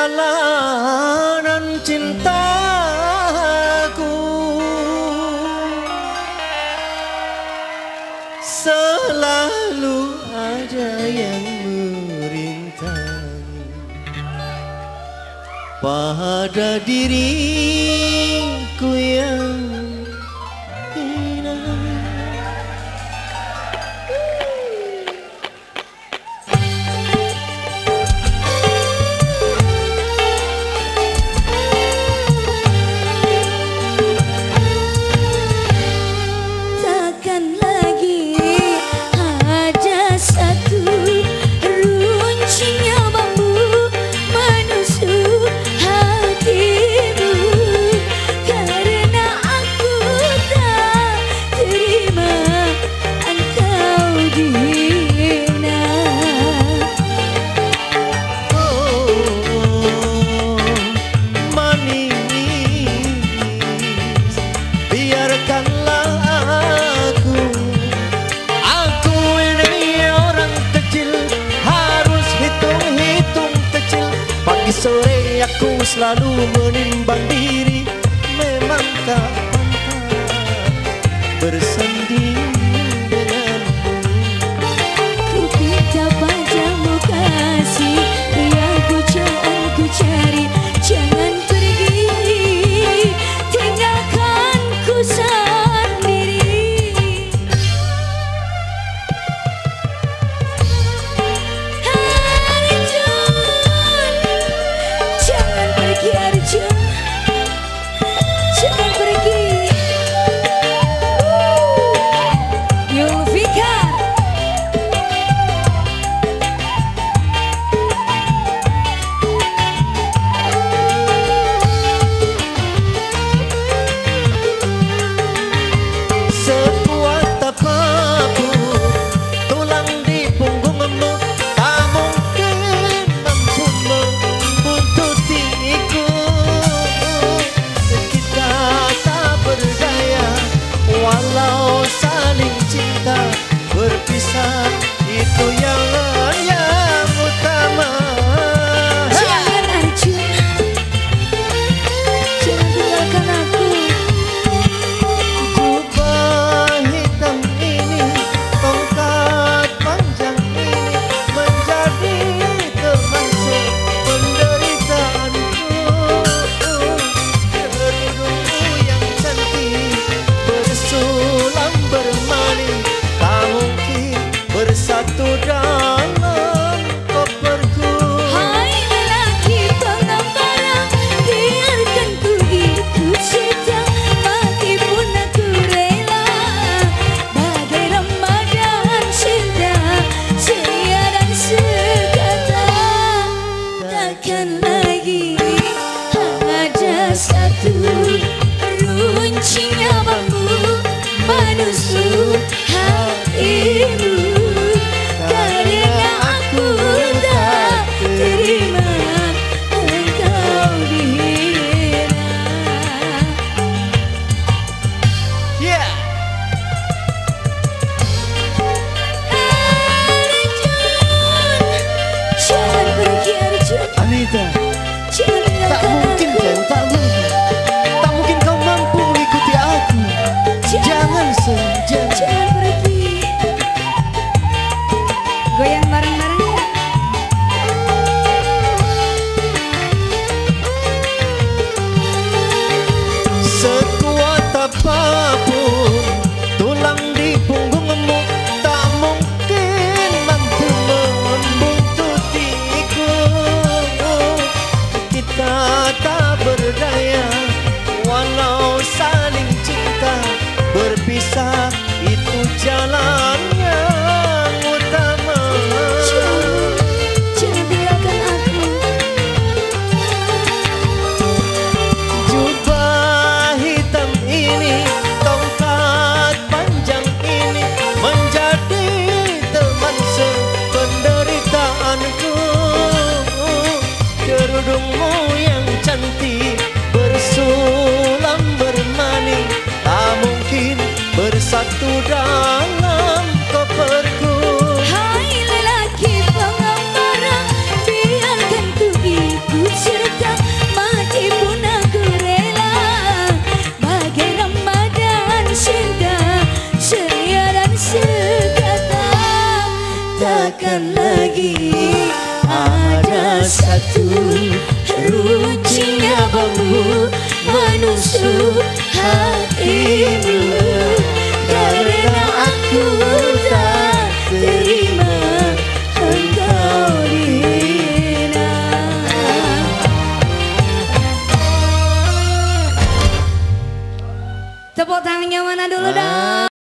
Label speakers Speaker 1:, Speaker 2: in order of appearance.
Speaker 1: perjalanan cintaku selalu ada yang merintangi pada diriku yang hina. Sore aku selalu menimbang diri, memangkah pantas bersanding denganmu.
Speaker 2: Ku pinta padamu kasih, yang jangan ku cari, jangan pergi, tinggalkan ku sendiri.
Speaker 1: Walau saling cinta berpisah, itu yang utama.
Speaker 2: Jangan Arjun, jangan tinggalkan aku.
Speaker 1: Jubah hitam ini, tongkat panjang ini menjadi teman sependeritaanku. Kerudungmu yang cantik bersulam bermani, tak mungkin bersatu dalam koperku.
Speaker 2: Hai lelaki pengembara, biarkan ku ikut serta, mati pun aku rela. Bagai Ramadan cinta, setia dan sekata, takkan lagi ada satu runcingnya bambu menusuk hatimu, karena aku tak terima engkau dihina.
Speaker 1: Yeah.
Speaker 2: Arjun, jangan pergi Arjun.
Speaker 1: Anita,
Speaker 2: Jangan
Speaker 1: tak
Speaker 2: tinggalkan
Speaker 1: mungkin
Speaker 2: aku.
Speaker 1: kan, tak mungkin. Tak mungkin kau mampu mengikuti aku. Jangan saja.
Speaker 2: Jangan pergi. Goyang bareng-bareng ya.
Speaker 1: Sekuat apapun tulang di punggungmu, tak mungkin mampu membuntutiku. Kita tak berdaya, walau saling cinta berpisah, itu jalan yang utama.
Speaker 2: Jangan tinggalkan aku.
Speaker 1: Jubah hitam ini, tongkat panjang ini menjadi teman sependeritaanku. Kerudungmu yang cantik bersulam bermani, tak mungkin bersatu dalam koperku.
Speaker 2: Hai lelaki pengembara, biarkan ku ikut serta. Katakan lagi, ada satu runcinya bambu menusuk hatimu. Karena aku tak terima engkau dihina. Tepuk tangannya mana dulu dong?